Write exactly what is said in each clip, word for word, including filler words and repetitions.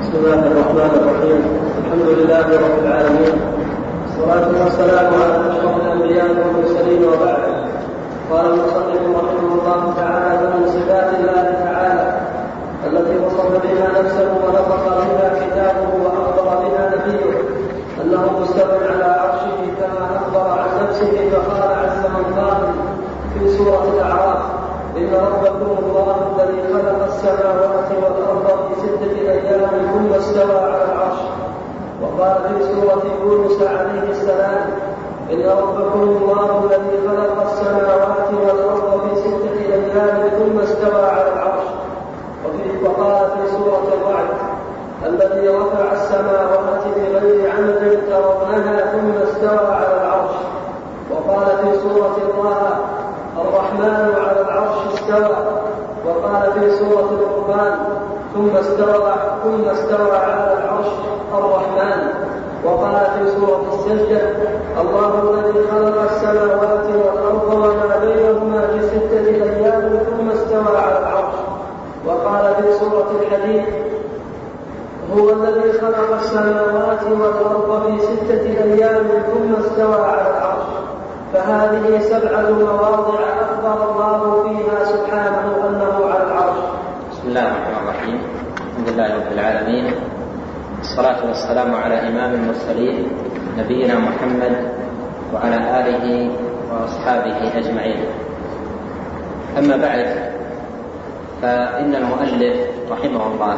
بسم الله الرحمن الرحيم. الحمد لله رب العالمين، والصلاة والسلام على أشرف الأنبياء والمرسلين، وبعد. قال المصنف رحمه الله تعالى: من صفات الله تعالى التي وصف بها نفسه ونطق بها كتابه وأخبر بها نبيه أنه مستوٍ على عرشه كما أخبر عن نفسه، فقال عز من قال في سورة الأعراف: إن ربكم الله الذي خلق السماوات والأرض في ستة أيام ثم استوى على العرش. وقال في سورة يونس عليه السلام: إن ربكم الله الذي خلق السماوات والأرض في ستة أيام ثم استوى على العرش. وقال في سورة الرعد: الذي رفع السماوات بغير عمد ترونها ثم استوى على العرش. وقال في سورة طه: الرحمن على العرش استوى. وقال في سورة القرآن: ثم استوى ثم استوى على العرش الرحمن. وقال في سورة السجدة: الله الذي خلق السماوات والأرض وما بينهما في ستة أيام ثم استوى على العرش. وقال في سورة الحديد: هو الذي خلق السماوات والأرض في ستة أيام ثم استوى على العرش. فهذه سبعة مواضع أخبر الله فيها سبحانه أنه على العرش. بسم الله الرحمن الرحيم. الحمد لله رب العالمين، الصلاة والسلام على إمام المرسلين نبينا محمد وعلى آله وأصحابه أجمعين. أما بعد، فإن المؤلف رحمه الله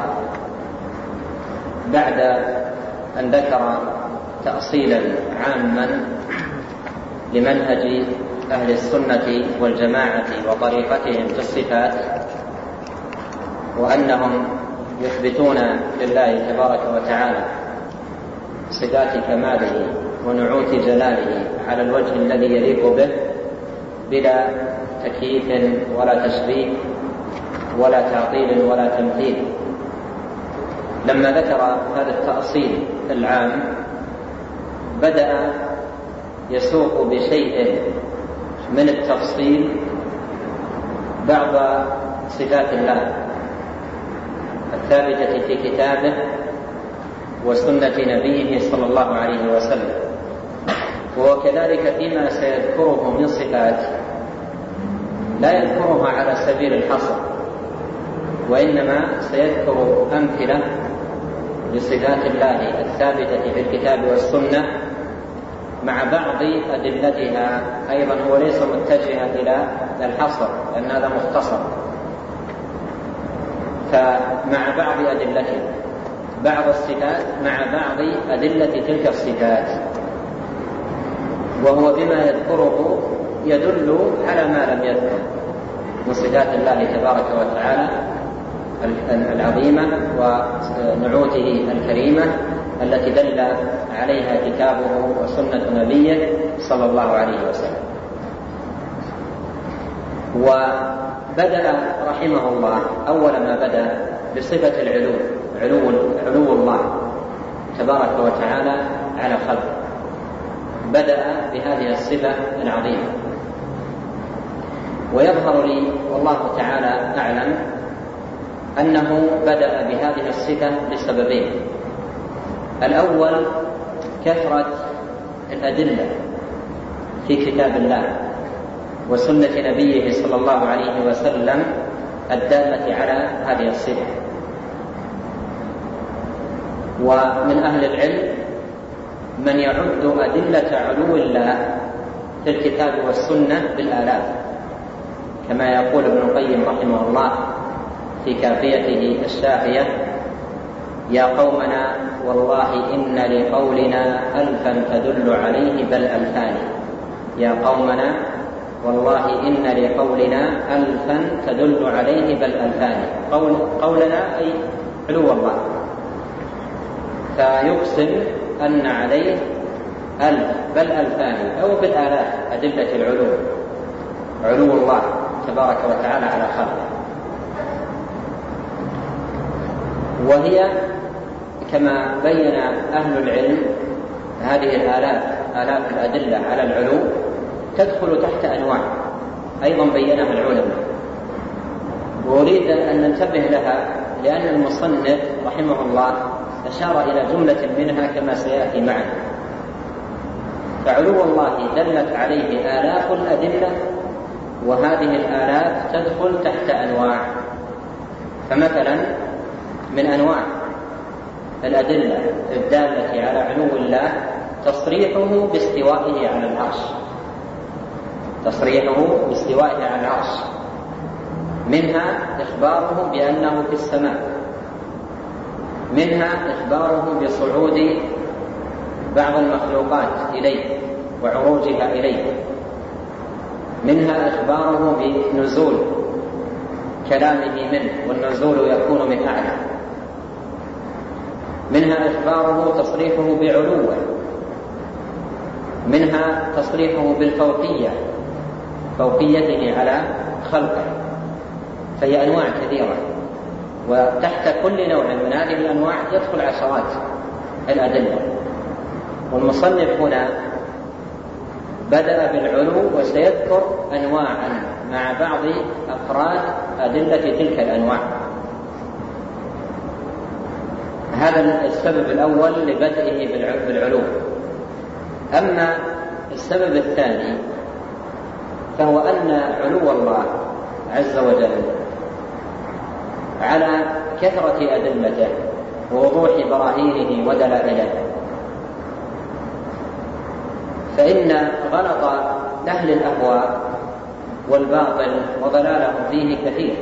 بعد أن ذكر تأصيلا عاما لمنهج أهل السنة والجماعة وطريقتهم في الصفات، وأنهم يثبتون لله تبارك وتعالى صفات كماله ونعوت جلاله على الوجه الذي يليق به بلا تكييف ولا تشبيه ولا تعطيل ولا تمثيل. لما ذكر هذا التأصيل العام بدأ يسوق بشيء من التفصيل بعض صفات الله الثابتة في كتابه وسنة نبيه صلى الله عليه وسلم، وكذلك فيما سيذكره من صفات لا يذكرها على سبيل الحصر، وإنما سيذكر أمثلة لصفات الله الثابتة في الكتاب والسنة مع بعض أدلتها. أيضا هو ليس متجها إلى الحصر لأن هذا مختصر، فمع بعض أدلتها بعض الصفات مع بعض أدلة تلك الصفات، وهو بما يذكره يدل على ما لم يذكر من صفات الله تبارك وتعالى العظيمة ونعوته الكريمة التي دل عليها كتابه وسنة نبيه صلى الله عليه وسلم. وبدأ رحمه الله أول ما بدأ بصفة العلو علو, علو الله تبارك وتعالى على خلقه، بدأ بهذه الصفة العظيمة. ويظهر لي والله تعالى أعلم أنه بدأ بهذه الصفة لسببين: الأول كثرة الأدلة في كتاب الله وسنة نبيه صلى الله عليه وسلم الدالة على هذه الصفة. ومن أهل العلم من يعد أدلة علو الله في الكتاب والسنة بالآلاف، كما يقول ابن القيم رحمه الله في كافيته الشافية: يا قومنا والله إن لقولنا ألفا تدل عليه بل ألفان. يا قومنا والله إن لقولنا ألفا تدل عليه بل ألفان. قول قولنا أي علو الله، فيقسم أن عليه ألف بل ألفان أو بالآلاف أدلة العلو، علو الله تبارك وتعالى على خلقه. وهي كما بين أهل العلم هذه الآلاف آلاف الأدلة على العلو تدخل تحت أنواع أيضا بينها العلماء، وأريد أن ننتبه لها لأن المصنف رحمه الله أشار إلى جملة منها كما سيأتي معنا. فعلو الله دلت عليه آلاف الأدلة، وهذه الآلاف تدخل تحت أنواع. فمثلا من أنواع الأدلة الدالة على علو الله تصريحه باستوائه على العرش، تصريحه باستوائه على العرش، منها إخباره بأنه في السماء، منها إخباره بصعود بعض المخلوقات إليه وعروجها إليه، منها إخباره بنزول كلامه منه، والنزول يكون من أعلى، منها إخباره تصريحه بعلوه، منها تصريحه بالفوقية، فوقيته على خلقه. فهي أنواع كثيرة، وتحت كل نوع من هذه الأنواع يدخل عشرات الأدلة. والمصنف هنا بدأ بالعلو وسيذكر أنواعا مع بعض أفراد أدلة تلك الأنواع. هذا السبب الأول لبدئه بالعلو. أما السبب الثاني فهو أن علو الله عز وجل على كثرة أدلته ووضوح براهينه ودلائله، فإن غلط أهل الأهواء والباطل وضلالهم فيه كثير،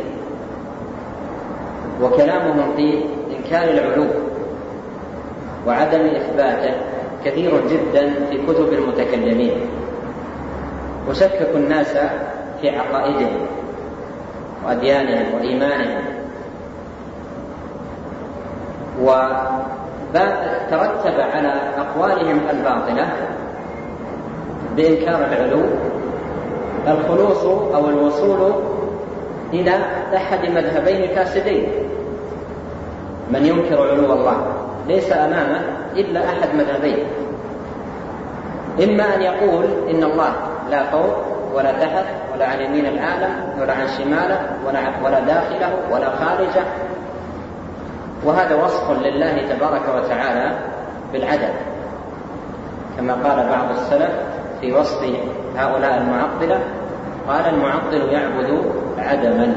وكلامهم في إنكار العلو وعدم إثباته كثير جدا في كتب المتكلمين، وشككوا الناس في عقائدهم وأديانهم وإيمانهم، وترتب على أقوالهم الباطلة بإنكار العلو الخلوص أو الوصول إلى أحد مذهبين فاسدين. من ينكر علو الله ليس أمامه إلا أحد مذهبين، إما أن يقول إن الله لا فوق ولا تحت ولا عن يمين العالم ولا عن شماله ولا داخله ولا خارجه، وهذا وصف لله تبارك وتعالى بالعدم، كما قال بعض السلف في وصف هؤلاء المعطلة، قال المعطل يعبد عدما.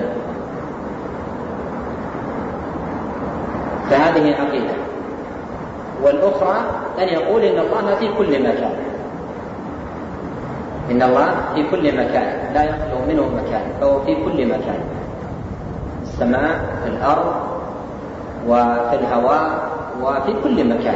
فهذه عقيدة. والأخرى أن يقول إن الله في كل مكان، إن الله في كل مكان لا يخلو منه مكان، فهو في كل مكان، السماء، في الأرض، وفي الهواء، وفي كل مكان.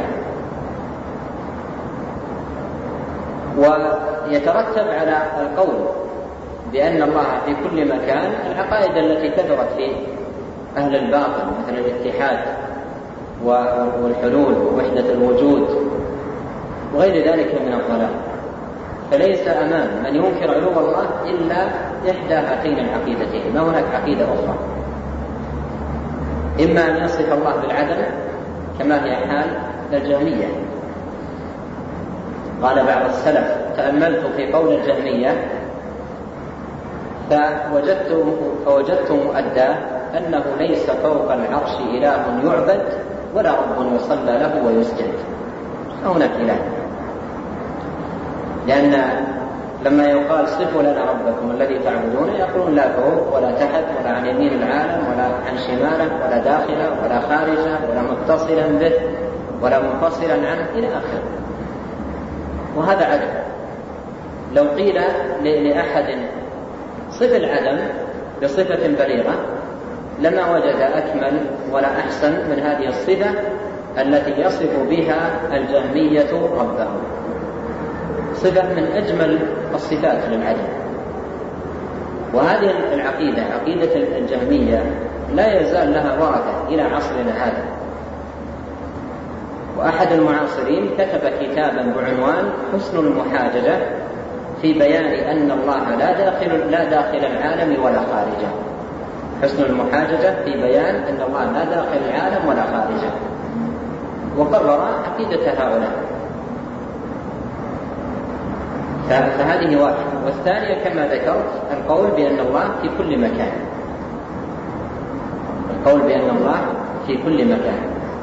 ويترتب على القول بأن الله في كل مكان العقائد التي كثرت في أهل الباطل، مثل الاتحاد والحلول ووحدة الوجود وغير ذلك من الضلال. فليس أمام من ينكر علو الله إلا إحدى هاتين العقيدتين، ما هناك عقيدة أخرى، إما أن يصف الله بالعدم كما هي حال الجهمية. قال بعض السلف: تأملت في قول الجهمية فوجدت, فوجدت مؤداه أنه ليس فوق العرش إله يعبد ولا رب يصلى له ويسجد، هناك إله. لأن لما يقال صفوا لنا ربكم الذي تعبدون يقولون لا فوق ولا تحت ولا عن يمين العالم ولا عن شماله ولا داخله ولا خارجه ولا متصلا به ولا منفصلا عنه إلى آخره. وهذا عدم. لو قيل لأحد صف العدم بصفة بليغة لما وجد أكمل ولا أحسن من هذه الصفة التي يصف بها الجهمية ربه، صفة من أجمل الصفات للعدم. وهذه العقيدة، عقيدة الجهمية، لا يزال لها ورثة إلى عصرنا هذا. وأحد المعاصرين كتب كتابا بعنوان حسن المحاججة في بيان أن الله لا داخل, لا داخل العالم ولا خارجه. حسن المحاججة في بيان أن الله لا داخل العالم ولا خارجه، وقرر عقيدة هؤلاء. فهذه واحدة. والثانية كما ذكرت القول بأن الله في كل مكان، القول بأن الله في كل مكان.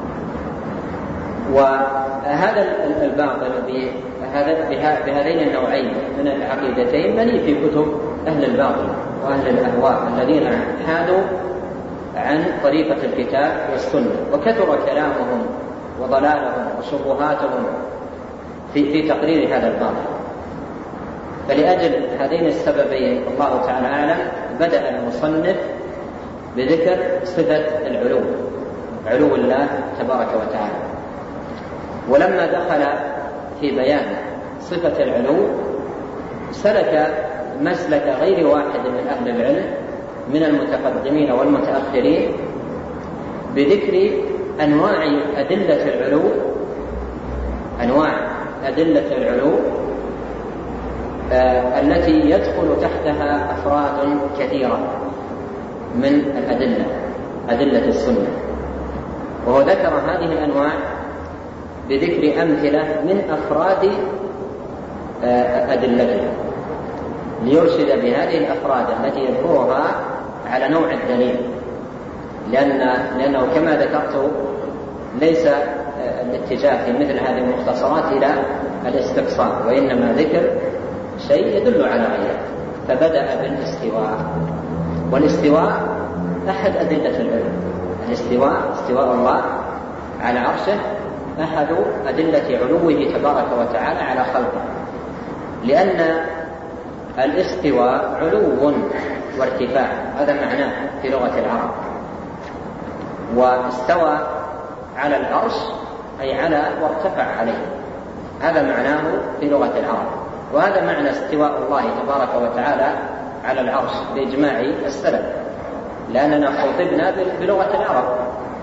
وهذا الباطل بهذين النوعين من العقيدتين مليء في كتب أهل الباطل وأهل الأهواء الذين حادوا عن طريقة الكتاب والسنة، وكثر كلامهم وضلالهم وشبهاتهم في, في تقرير هذا الباطل. فلأجل هذين السببين الله تعالى أعلم بدأ المصنف بذكر صفة العلو، علو الله تبارك وتعالى. ولما دخل في بيان صفة العلو سلك مسلك غير واحد من أهل العلم من المتقدمين والمتأخرين بذكر أنواع أدلة العلو أنواع أدلة العلو آه التي يدخل تحتها أفراد كثيرة من الأدلة أدلة السنة. وهو ذكر هذه الأنواع بذكر أمثلة من أفراد آه أدلتها ليرشد بهذه الأفراد التي يذكرها على نوع الدليل، لأن لأنه كما ذكرت ليس الاتجاه في مثل هذه المختصرات إلى الاستقصاء، وإنما ذكر شيء يدل على غيره. فبدأ بالاستواء، والاستواء أحد أدلة العلم. الاستواء استواء الله على عرشه أحد أدلة علوه تبارك وتعالى على خلقه، لأن الاستواء علو وارتفاع، هذا معناه في لغة العرب. واستوى على العرش أي على وارتفع عليه، هذا معناه في لغة العرب. وهذا معنى استواء الله تبارك وتعالى على العرش بإجماع السلف، لأننا خطبنا بلغة العرب،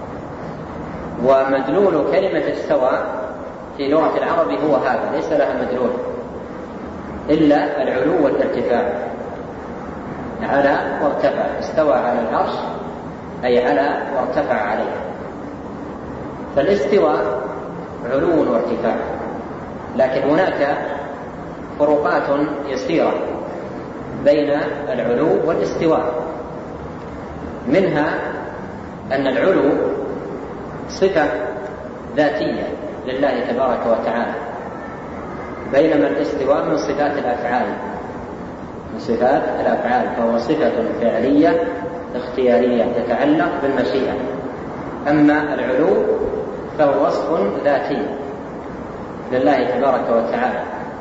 ومدلول كلمة استوى في لغة العرب هو هذا، ليس لها مدلول إلا العلو والارتفاع. على وارتفع، استوى على العرش أي على وارتفع عليه. فالاستواء علو وارتفاع، لكن هناك فروقات يسيرة بين العلو والاستواء. منها أن العلو صفة ذاتية لله تبارك وتعالى، بينما الاستواء من صفات الأفعال من صفات الأفعال فهو صفة فعلية اختيارية تتعلق بالمشيئة. أما العلو فهو وصف ذاتي لله تبارك وتعالى.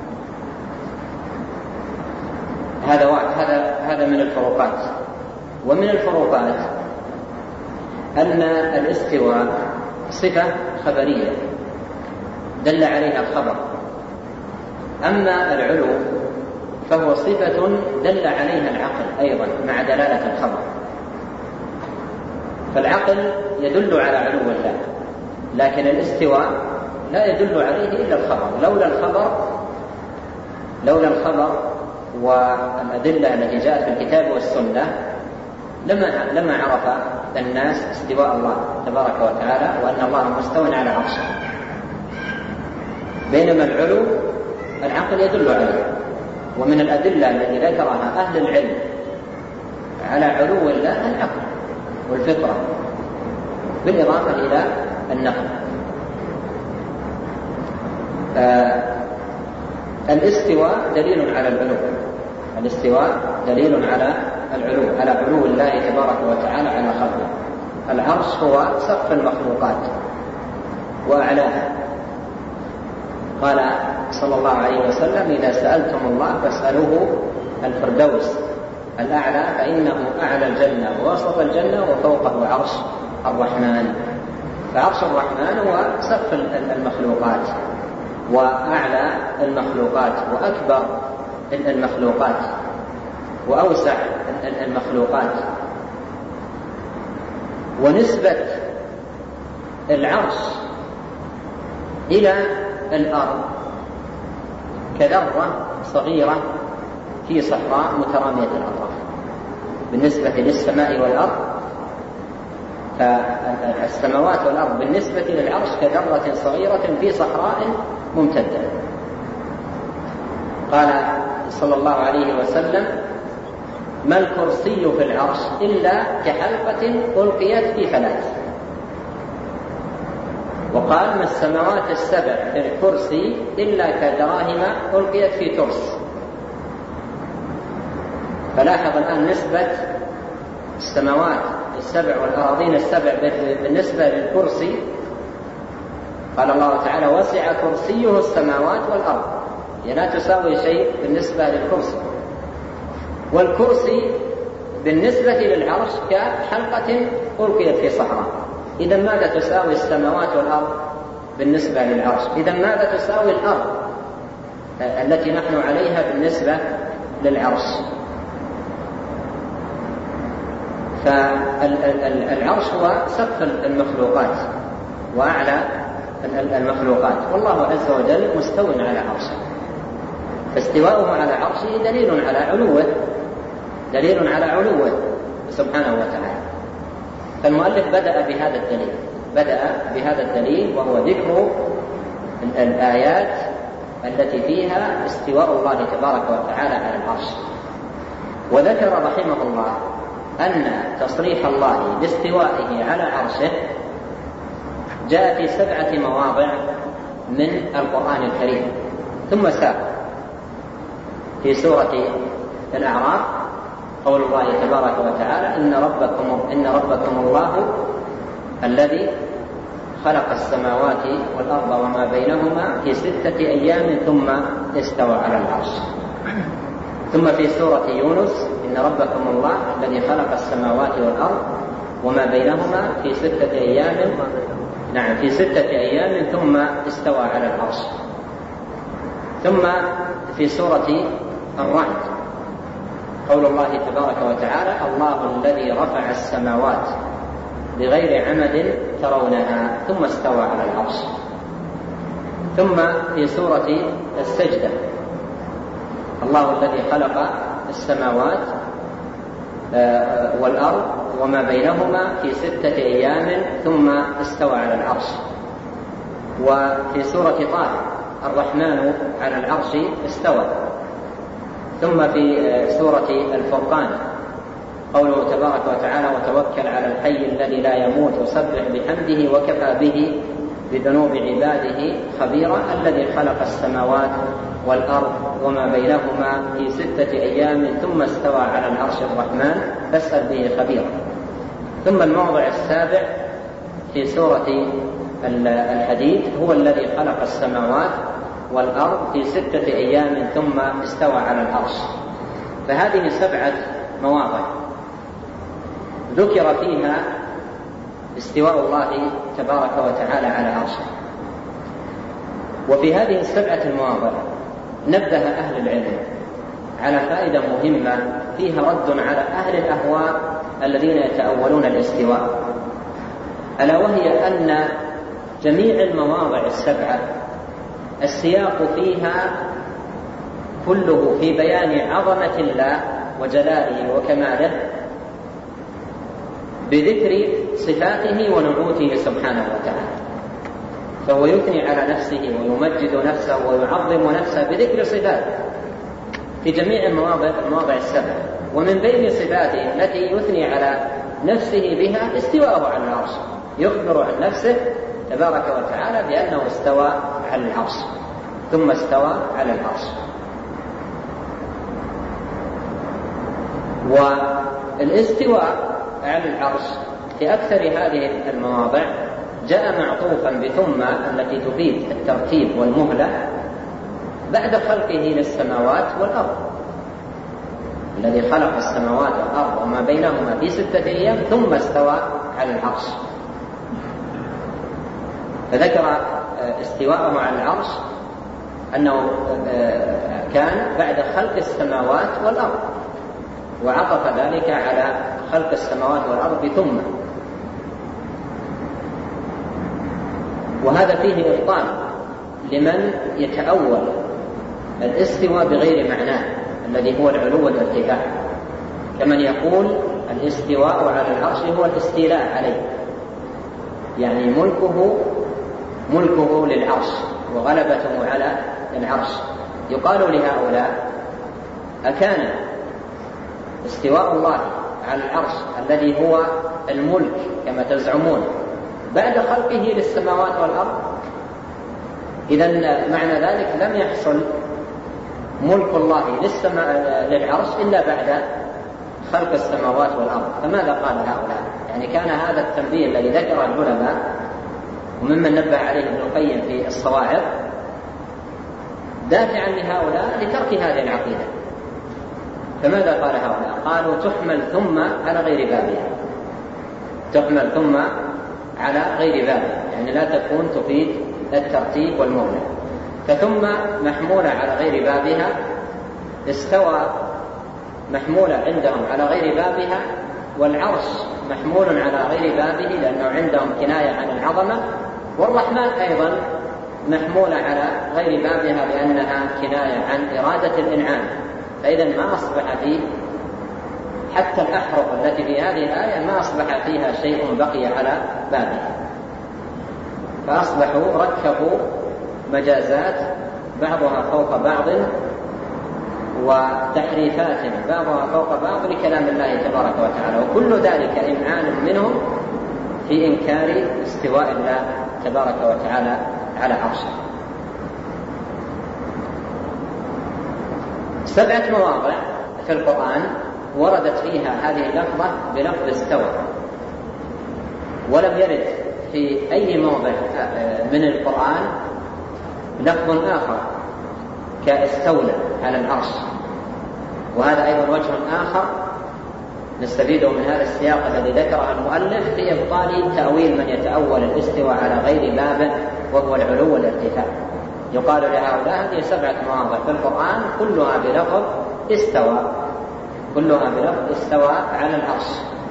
هذا هذا هذا من الفروقات. ومن الفروقات أن الاستواء صفة خبرية دل عليها الخبر، أما العلو فهو صفة دل عليها العقل أيضا مع دلالة الخبر. فالعقل يدل على علو الله، لكن الاستواء لا يدل عليه إلا الخبر. لولا الخبر لولا الخبر والأدلة التي جاءت في الكتاب والسنة لما لما عرف الناس استواء الله تبارك وتعالى وأن الله مستوى على عرشه. بينما العلو العقل يدل عليه. ومن الأدلة التي ذكرها أهل العلم على علو الله العقل والفطرة بالإضافة إلى النقل. آه الاستواء دليل على العلو الاستواء دليل على العلو على علو الله تبارك وتعالى على خلقه. العرش هو سقف المخلوقات وأعلاها. قال صلى الله عليه وسلم: إذا سألتم الله فاسألوه الفردوس الأعلى فإنه أعلى الجنة ووسط الجنة وفوقه عرش الرحمن. فعرش الرحمن هو سقف المخلوقات وأعلى المخلوقات وأكبر المخلوقات وأوسع المخلوقات. ونسبة العرش إلى الأرض كذرة صغيرة في صحراء مترامية الأطراف. بالنسبة للسماء والأرض فالسماوات والأرض بالنسبة للعرش كذرة صغيرة في صحراء ممتدة. قال صلى الله عليه وسلم: ما الكرسي في العرش إلا كحلقة ألقيت في فلاة. وقال ما السماوات السبع في الكرسي إلا كدراهم ألقيت في ترس. فلاحظ الآن نسبة السماوات السبع والأراضين السبع بالنسبة للكرسي. قال الله تعالى وسع كرسيه السماوات والأرض، هي لا تساوي شيء بالنسبة للكرسي. والكرسي بالنسبة للعرش كحلقة ألقيت في صحراء. إذا ماذا تساوي السماوات والأرض بالنسبة للعرش؟ إذا ماذا تساوي الأرض التي نحن عليها بالنسبة للعرش؟ فالعرش هو سقف المخلوقات وأعلى المخلوقات، والله عز وجل مستو على عرشه، فاستواؤه على عرشه دليل على علوه دليل على علوه سبحانه وتعالى. فالمؤلف بدأ بهذا الدليل بدأ بهذا الدليل وهو ذكر الآيات التي فيها استواء الله تبارك وتعالى على العرش. وذكر رحمه الله أن تصريح الله باستوائه على عرشه جاء في سبعة مواضع من القرآن الكريم، ثم ساق في سورة الأعراف قول الله تبارك وتعالى إن ربكم, إن ربكم الله الذي خلق السماوات والأرض وما بينهما في ستة أيام ثم استوى على العرش. ثم في سورة يونس إن ربكم الله الذي خلق السماوات والأرض وما بينهما في ستة أيام نعم في ستة أيام ثم استوى على العرش. ثم في سورة الرعد قول الله تبارك وتعالى الله الذي رفع السماوات بغير عمد ترونها ثم استوى على العرش. ثم في سورة السجدة الله الذي خلق السماوات والأرض وما بينهما في ستة أيام ثم استوى على العرش. وفي سورة طه الرحمن على العرش استوى. ثم في سورة الفرقان قوله تبارك وتعالى وتوكل على الحي الذي لا يموت وسبح بحمده وكفى به بذنوب عباده خبيرا الذي خلق السماوات والأرض وما بينهما في ستة أيام ثم استوى على العرش الرحمن فاسأل به خبيرا. ثم الموضع السابع في سورة الحديد هو الذي خلق السماوات والأرض في ستة أيام ثم استوى على العرش. فهذه سبعة مواضع ذكر فيها استواء الله تبارك وتعالى على عرشه. وفي هذه السبعة المواضع نبه أهل العلم على فائدة مهمة فيها رد على أهل الأهواء الذين يتأولون الاستواء، ألا وهي أن جميع المواضع السبعة السياق فيها كله في بيان عظمة الله وجلاله وكماله بذكر صفاته ونعوته سبحانه وتعالى. فهو يثني على نفسه ويمجد نفسه ويعظم نفسه بذكر صفاته في جميع المواضع المواضع السبع. ومن بين صفاته التي يثني على نفسه بها استواءه على العرش، يخبر عن نفسه تبارك وتعالى بأنه استوى على العرش ثم استوى على العرش. والاستواء على العرش في أكثر هذه المواضع جاء معطوفا بثم التي تفيد الترتيب والمهلة بعد خلقه للسماوات والأرض، الذي خلق السماوات والأرض وما بينهما في ستة أيام ثم استوى على العرش. فذكر استواءه على العرش أنه كان بعد خلق السماوات والأرض، وعطف ذلك على خلق السماوات والأرض ثم. وهذا فيه إبطال لمن يتأول الاستواء بغير معناه الذي هو العلو والارتفاع، كمن يقول الاستواء على العرش هو الاستيلاء عليه، يعني ملكه ملكه للعرش وغلبته على العرش. يقال لهؤلاء أكان استواء الله على العرش الذي هو الملك كما تزعمون بعد خلقه للسماوات والأرض. إذن معنى ذلك لم يحصل ملك الله للعرش إلا بعد خلق السماوات والأرض. فماذا قال هؤلاء؟ يعني كان هذا التنبيه الذي ذكره العلماء وممن نبه عليه ابن القيم في الصواعق دافعا لهؤلاء لترك هذه العقيدة. فماذا قال هؤلاء؟ قالوا تحمل ثم على غير بابها، تحمل ثم على غير بابها، يعني لا تكون تفيد الترتيب والمولى. فثم محمولة على غير بابها، استوى محمولة عندهم على غير بابها، والعرش محمول على غير بابه لأنه عندهم كناية عن العظمة، والرحمن أيضا محمولة على غير بابها لأنها كناية عن إرادة الإنعام. فإذا ما أصبح فيه حتى الأحرف التي في هذه الآية ما أصبح فيها شيء بقي على بابه، فأصبحوا ركبوا مجازات بعضها فوق بعض وتحريفات بعضها فوق بعض لكلام الله تبارك وتعالى، وكل ذلك إمعان منهم في إنكار استواء الله تبارك وتعالى على عرشه. سبعة مواضع في القرآن وردت فيها هذه اللفظة بلفظ استوى، ولم يرد في أي موضع من القرآن لفظ آخر كاستولى على العرش. وهذا أيضا وجه آخر نستفيده من هذا السياق الذي ذكره المؤلف في إبطال تأويل من يتأول الاستواء على غير بابه وهو العلو والارتفاع. يقال لهؤلاء هذه سبعة مواضع في القرآن كلها بلفظ استوى، كلها بلفظ استوى على العرش.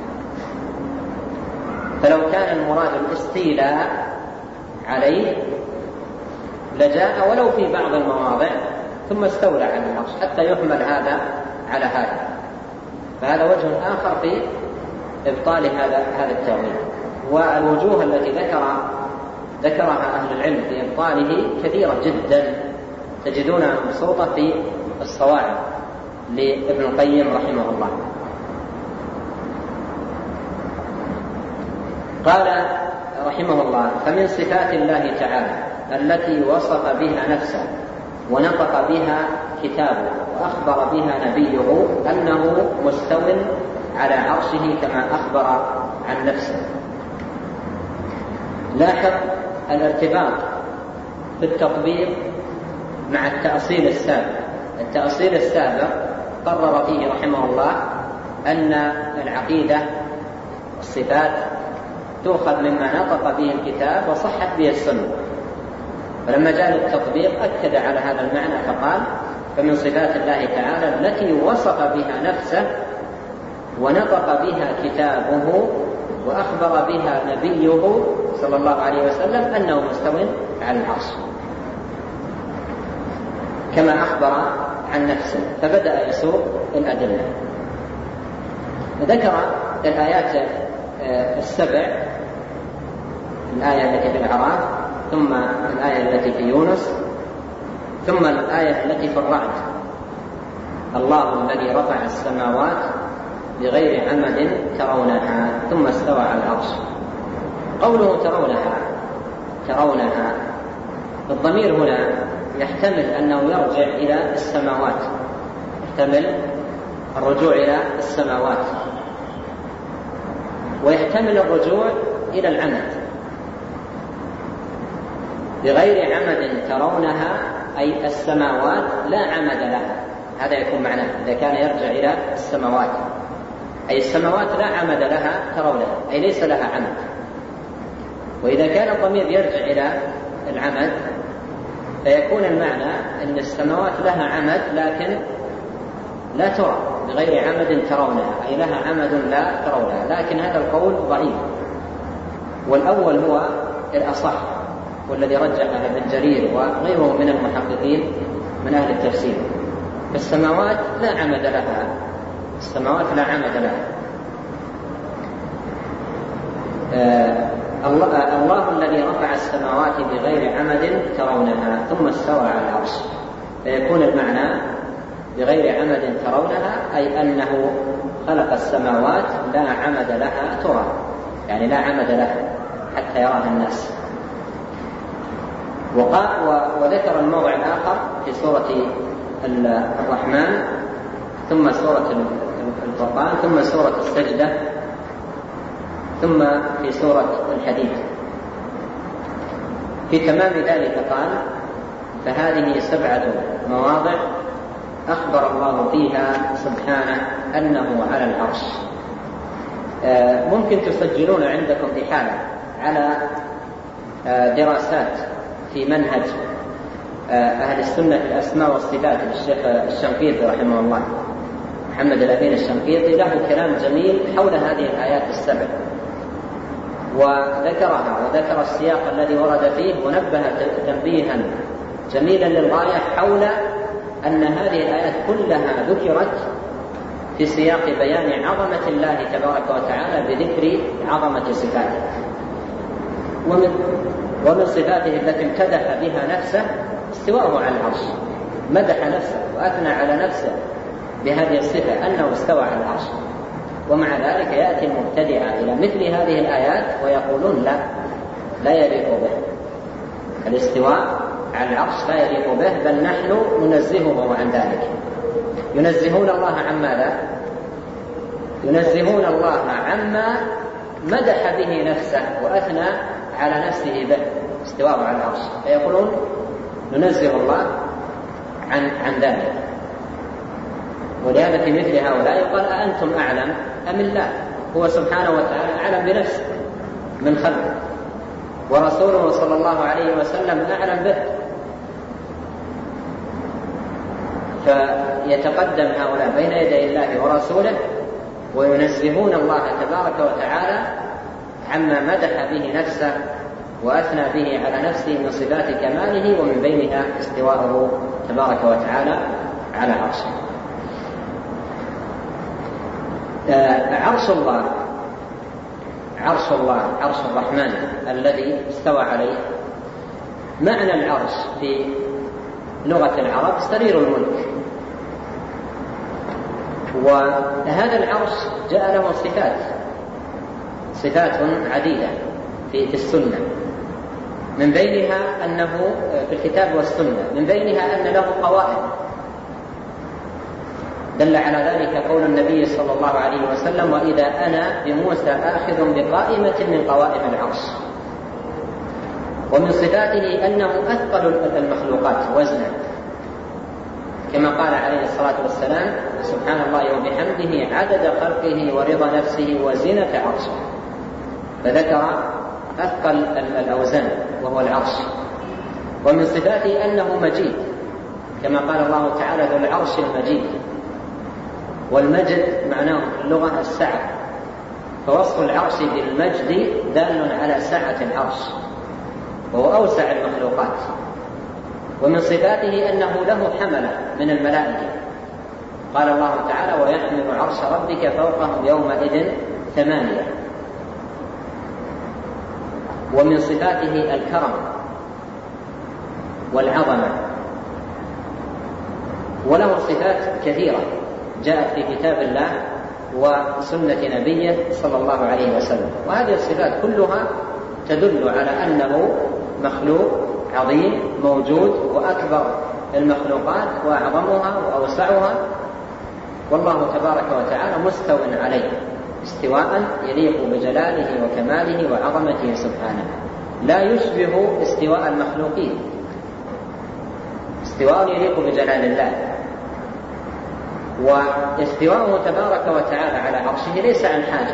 فلو كان المراد الاستيلاء عليه لجاء ولو في بعض المواضع ثم استولى على العرش حتى يحمل هذا على هذا. فهذا وجه آخر في إبطال هذا هذا التأويل. والوجوه التي ذكر ذكرها أهل العلم في إبطاله كثيرة جدا، تجدونها مبسوطة في الصواعق لابن القيم رحمه الله. قال رحمه الله: فمن صفات الله تعالى التي وصف بها نفسه ونطق بها كتابه وأخبر بها نبيه أنه مستو على عرشه كما أخبر عن نفسه. لاحظ الارتباط بالتطبيق مع التأصيل السابق. التأصيل السابق قرر فيه رحمه الله أن العقيدة الصفات تؤخذ مما نطق به الكتاب وصحت به السنة، فلما جاء التطبيق أكد على هذا المعنى فقال: فمن صفات الله تعالى التي وصف بها نفسه ونطق بها كتابه وأخبر بها نبيه صلى الله عليه وسلم أنه مستو على العرش كما أخبر عن نفسه. فبدأ يسوق الأدلة، ذكر الآيات السبع، الآية التي في الأعراف، ثم الآية التي في يونس، ثم الآية التي في الرعد: الله الذي رفع السماوات بغير عمد ترونها ثم استوى على العرش. قوله ترونها ترونها الضمير هنا يحتمل أنه يرجع إلى السماوات، يحتمل الرجوع إلى السماوات، ويحتمل الرجوع إلى العمد. بغير عمد ترونها أي السماوات لا عمد لها، هذا يكون معناه إذا كان يرجع إلى السماوات، أي السماوات لا عمد لها ترونها أي ليس لها عمد. وإذا كان الضمير يرجع إلى العمد فيكون المعنى أن السماوات لها عمد لكن لا ترى، بغير عمد ترونها أي لها عمد لا ترونها، لكن هذا القول ضعيف، والأول هو الأصح والذي رجحه ابن جرير وغيره من المحققين من أهل التفسير. فالسماوات لا عمد لها، السماوات لا عمد لها. آه الله, الله الذي رفع السماوات بغير عمد ترونها ثم استوى على العرش، فيكون المعنى بغير عمد ترونها أي أنه خلق السماوات لا عمد لها ترى، يعني لا عمد لها، حتى يراها الناس. وذكر الموضع الآخر في سورة الرحمن، ثم سورة الفرقان، ثم سورة السجدة، ثم في سورة الحديد. في تمام ذلك قال: فهذه سبعة مواضع أخبر الله فيها سبحانه أنه على العرش. ممكن تسجلون عندكم إحالة على دراسات في منهج أهل السنة في الأسماء والصفات للشيخ الشنقيطي رحمه الله، محمد الأمين الشنقيطي، له كلام جميل حول هذه الآيات السبع، وذكرها وذكر السياق الذي ورد فيه، ونبه تنبيها جميلا للغاية حول أن هذه الآيات كلها ذكرت في سياق بيان عظمة الله تبارك وتعالى بذكر عظمة صفاته. ومن, ومن صفاته التي امتدح بها نفسه استواءه على العرش، مدح نفسه وأثنى على نفسه بهذه الصفة أنه استوى على العرش. ومع ذلك يأتي المبتدعة إلى مثل هذه الآيات ويقولون لا لا يليق به الاستواء على العرش، لا يليق به، بل نحن ننزهه عن ذلك. ينزهون الله عن ماذا؟ ينزهون الله عما مدح به نفسه وأثنى على نفسه به، استواءه على العرش، فيقولون ننزه الله عن عن ذلك. ولهذا في مثل هؤلاء يقال: أأنتم أعلم أم الله؟ هو سبحانه وتعالى أعلم بنفسه من خلقه، ورسوله صلى الله عليه وسلم أعلم به. فيتقدم هؤلاء بين يدي الله ورسوله وينزهون الله تبارك وتعالى عما مدح به نفسه وأثنى به على نفسه من صفات كماله، ومن بينها استواءه تبارك وتعالى على عرشه. عرش الله عرش الله عرش الرحمن الذي استوى عليه. معنى العرش في لغة العرب سرير الملك، وهذا العرش جاء له صفات صفات عديدة في السنة، من بينها أنه في الكتاب والسنة، من بينها أن له قوائم، دل على ذلك قول النبي صلى الله عليه وسلم: وإذا أنا بموسى آخذ بقائمة من قوائم العرش. ومن صفاته أنه أثقل المخلوقات وزنا، كما قال عليه الصلاة والسلام: سبحان الله وبحمده عدد خلقه ورضا نفسه وزنة عرشه، فذكر أثقل الأوزان وهو العرش. ومن صفاته أنه مجيد، كما قال الله تعالى: ذو العرش المجيد. والمجد معناه في اللغة السعة، فوصف العرش بالمجد دال على سعة العرش، وهو أوسع المخلوقات. ومن صفاته أنه له حملة من الملائكة، قال الله تعالى: ويحمل عرش ربك فوقهم يومئذ ثمانية. ومن صفاته الكرم والعظمة، وله صفات كثيرة جاءت في كتاب الله وسنة نبيه صلى الله عليه وسلم. وهذه الصفات كلها تدل على أنه مخلوق عظيم موجود، وأكبر المخلوقات وأعظمها وأوسعها، والله تبارك وتعالى مستو عليه استواء يليق بجلاله وكماله وعظمته سبحانه، لا يشبه استواء المخلوقين، استواء يليق بجلال الله. واستواءه تبارك وتعالى على عرشه ليس عن حاجة.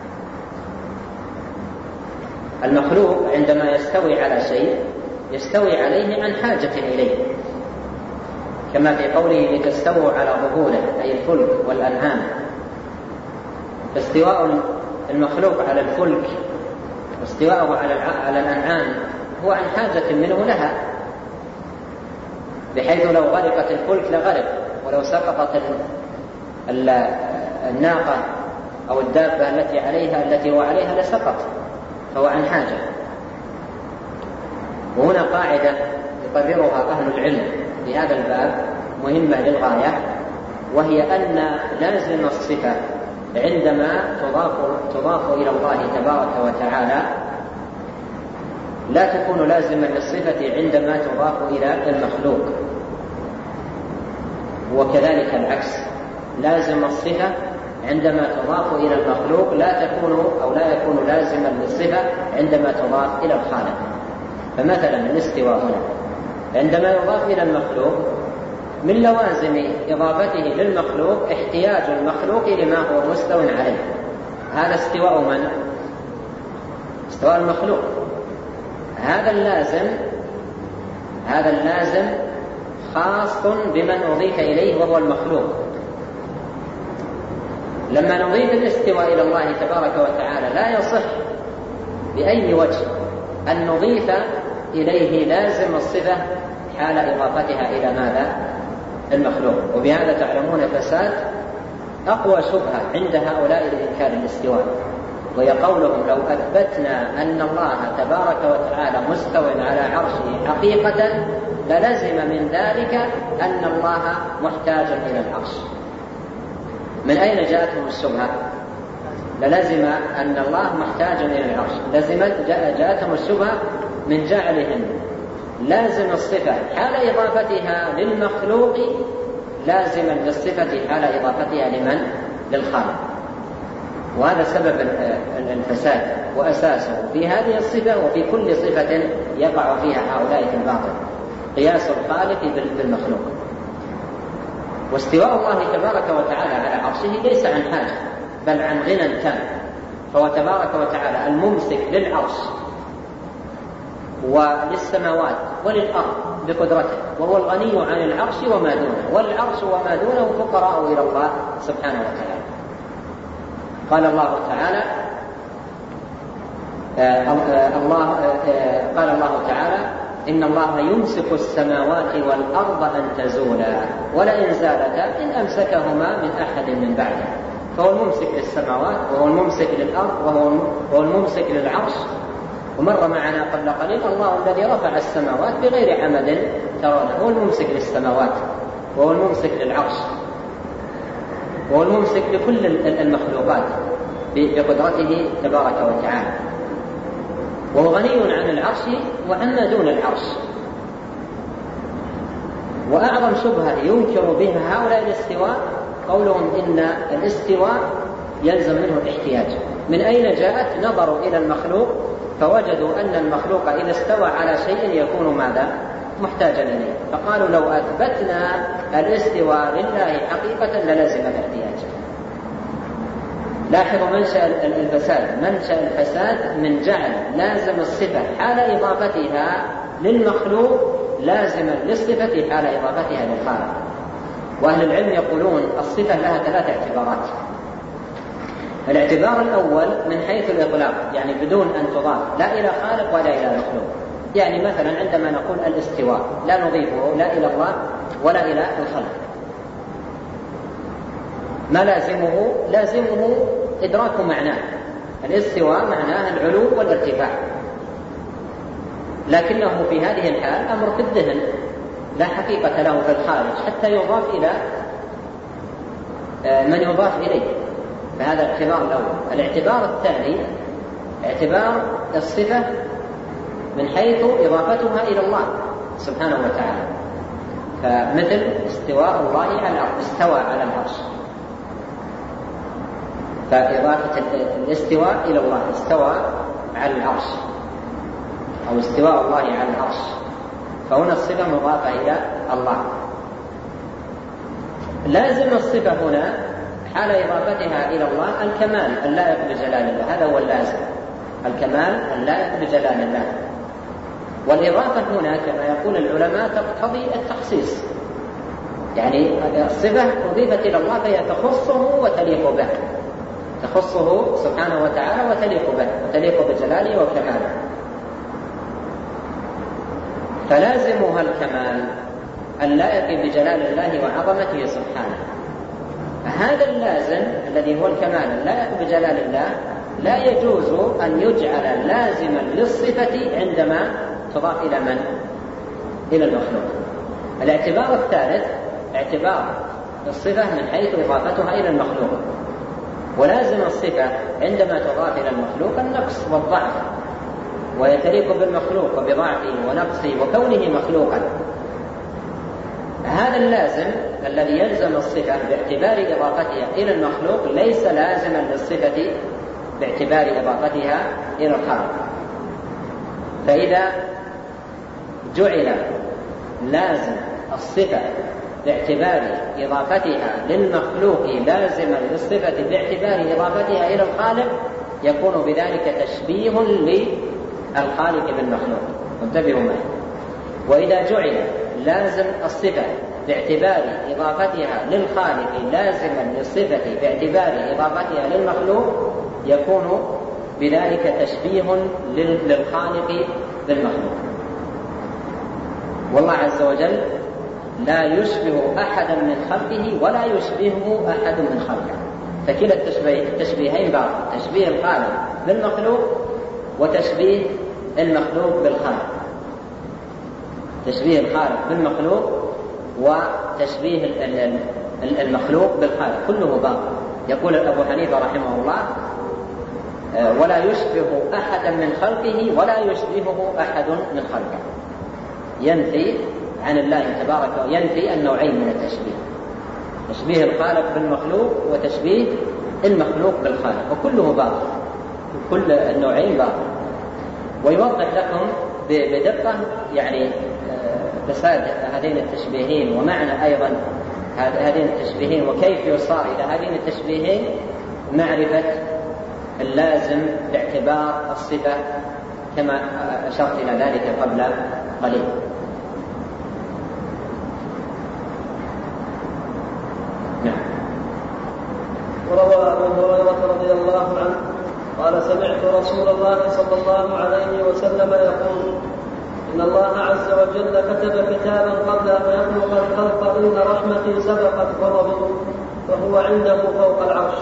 المخلوق عندما يستوي على شيء يستوي عليه عن حاجة إليه، كما في قوله: لتستووا على ظهوره، أي الفلك والأنعام. فاستواء المخلوق على الفلك واستواءه على الأنعام هو عن حاجة منه لها، بحيث لو غرقت الفلك لغرق، ولو سقطت الناقة أو الدابة التي عليها التي هو عليها لسقط، فهو عن حاجة. وهنا قاعدة يقررها أهل العلم في هذا الباب مهمة للغاية، وهي أن لازم الصفة عندما تضاف, تضاف إلى الله تبارك وتعالى لا تكون لازما للصفة عندما تضاف إلى المخلوق، وكذلك العكس، لازم الصفة عندما تضاف إلى المخلوق لا تكون أو لا يكون لازما للصفة عندما تضاف إلى الخالق. فمثلا الاستواء هنا عندما يضاف إلى المخلوق من لوازم إضافته للمخلوق احتياج المخلوق لما هو مستو عليه. هذا استواء من؟ استواء المخلوق. هذا اللازم هذا اللازم خاص بمن أضيف إليه وهو المخلوق. لما نضيف الاستواء إلى الله تبارك وتعالى لا يصح بأي وجه أن نضيف إليه لازم الصفة حال إضافتها إلى ماذا؟ المخلوق. وبهذا تعلمون فساد أقوى شبهة عند هؤلاء لإنكار الاستواء، وهي قولهم لو أثبتنا أن الله تبارك وتعالى مستو على عرشه حقيقة للزم من ذلك أن الله محتاج إلى العرش. من أين جاءتهم الشبهة؟ للزم أن الله محتاج إلى العرش. لزمت جاءتهم الشبهة من جعلهم لازم الصفة حال إضافتها للمخلوق لازما للصفة حال إضافتها لمن؟ للخالق. وهذا سبب الفساد وأساسه في هذه الصفة وفي كل صفة يقع فيها هؤلاء في الباطل، قياس الخالق بالمخلوق. واستواء الله تبارك وتعالى على عرشه ليس عن حاجة بل عن غنى تام، فهو تبارك وتعالى الممسك للعرش وللسماوات وللأرض بقدرته، وهو الغني عن العرش وما دونه، والعرش وما دونه فقراء إلى الله سبحانه وتعالى. قال الله تعالى آه الله آه قال الله تعالى إن الله يمسك السماوات والأرض أن تزولا ولئن زالتا إن أمسكهما من أحد من بعده. فهو الممسك للسماوات وهو الممسك للأرض وهو الممسك للعرش. ومر معنا قبل قليل الله الذي رفع السماوات بغير عمد ترونه، هو الممسك للسماوات وهو الممسك للعرش وهو الممسك لكل المخلوقات بقدرته تبارك وتعالى، وهو غني عن العرش وعما دون العرش. وأعظم شبهة ينكر بها هؤلاء الاستواء قولهم إن الاستواء يلزم منه الاحتياج. من أين جاءت؟ نظروا إلى المخلوق فوجدوا أن المخلوق إذا استوى على شيء يكون ماذا؟ محتاجا إليه، فقالوا لو أثبتنا الاستواء لله حقيقة للزم الاحتياج. لاحظوا منشأ الفساد، منشأ الفساد من جعل لازم الصفة حال إضافتها للمخلوق لازما للصفة حال إضافتها للخالق. وأهل العلم يقولون الصفة لها ثلاث اعتبارات. الاعتبار الأول من حيث الإطلاق، يعني بدون أن تضاف لا إلى خالق ولا إلى مخلوق. يعني مثلا عندما نقول الاستواء لا نضيفه لا إلى الله ولا إلى الخلق. ما لازمه؟ لازمه إدراك معناه. الاستواء معناه العلو والارتفاع، لكنه في هذه الحال أمر في الذهن لا حقيقة له في الخارج حتى يضاف إلى من يضاف إليه. فهذا الاعتبار الأول. الاعتبار الثاني اعتبار الصفة من حيث إضافتها إلى الله سبحانه وتعالى، فمثل استواء الله على العرش، استوى على العرش، فإضافة الاستواء إلى الله استوى على العرش أو استواء الله على العرش، فهنا الصفة مضافة إلى الله. لازم الصفة هنا حال إضافتها إلى الله الكمال اللائق بجلال الله، هذا هو اللازم، الكمال اللائق بجلال الله. والإضافة هنا كما يقول العلماء تقتضي التخصيص، يعني الصفة أضيفت إلى الله فهي تخصه وتليق به، تخصه سبحانه وتعالى وتليق به وتليق بجلاله وكماله، فلازمها الكمال اللائق بجلال الله وعظمته سبحانه. هذا اللازم الذي هو الكمال اللائق بجلال الله لا يجوز أن يجعل لازما للصفة عندما تضاف إلى من؟ إلى المخلوق. الاعتبار الثالث اعتبار الصفة من حيث إضافتها إلى المخلوق، ولازم الصفة عندما تضاف إلى المخلوق النقص والضعف، ويتليق بالمخلوق وبضعفه ونقصه وكونه مخلوقا. هذا اللازم الذي يلزم الصفة باعتبار إضافتها إلى المخلوق ليس لازما للصفة باعتبار إضافتها إلى الخالق. فإذا جعل لازم الصفة باعتبار إضافتها للمخلوق لازما للصفة باعتبار إضافتها إلى الخالق يكون بذلك تشبيه للخالق بالمخلوق. انتبهوا معي. وإذا جعل لازم الصفة باعتبار إضافتها للخالق لازما للصفة باعتبار إضافتها للمخلوق يكون بذلك تشبيه للخالق بالمخلوق. والله عز وجل لا يشبه أحدا من خلقه ولا يشبهه أحد من خلقه. فكلا التشبيهين باطل، تشبيه الخالق بالمخلوق وتشبيه المخلوق بالخالق. تشبيه الخالق بالمخلوق وتشبيه المخلوق بالخالق كله باطل. يقول أبو حنيفة رحمه الله ولا يشبه أحدا من خلقه ولا يشبهه أحد من خلقه. ينفي عن الله تبارك وتعالى، ينفي النوعين من التشبيه، تشبيه الخالق بالمخلوق وتشبيه المخلوق بالخالق، وكله باطل، كل النوعين باطل. ويوضح لكم بدقة يعني فساد هذين التشبيهين ومعنى أيضا هذين التشبيهين وكيف يصار إلى هذين التشبيهين معرفة اللازم باعتبار الصفة كما أشرت إلى ذلك قبل قليل. نعم. وروى أبو هريرة رضي الله عنه قال سمعت رسول الله صلى الله عليه وسلم يقول إن الله عز وجل كتب كتابا قبل أن يخلق الخلق إن رحمتي سبقت غضبي فهو عنده فوق العرش.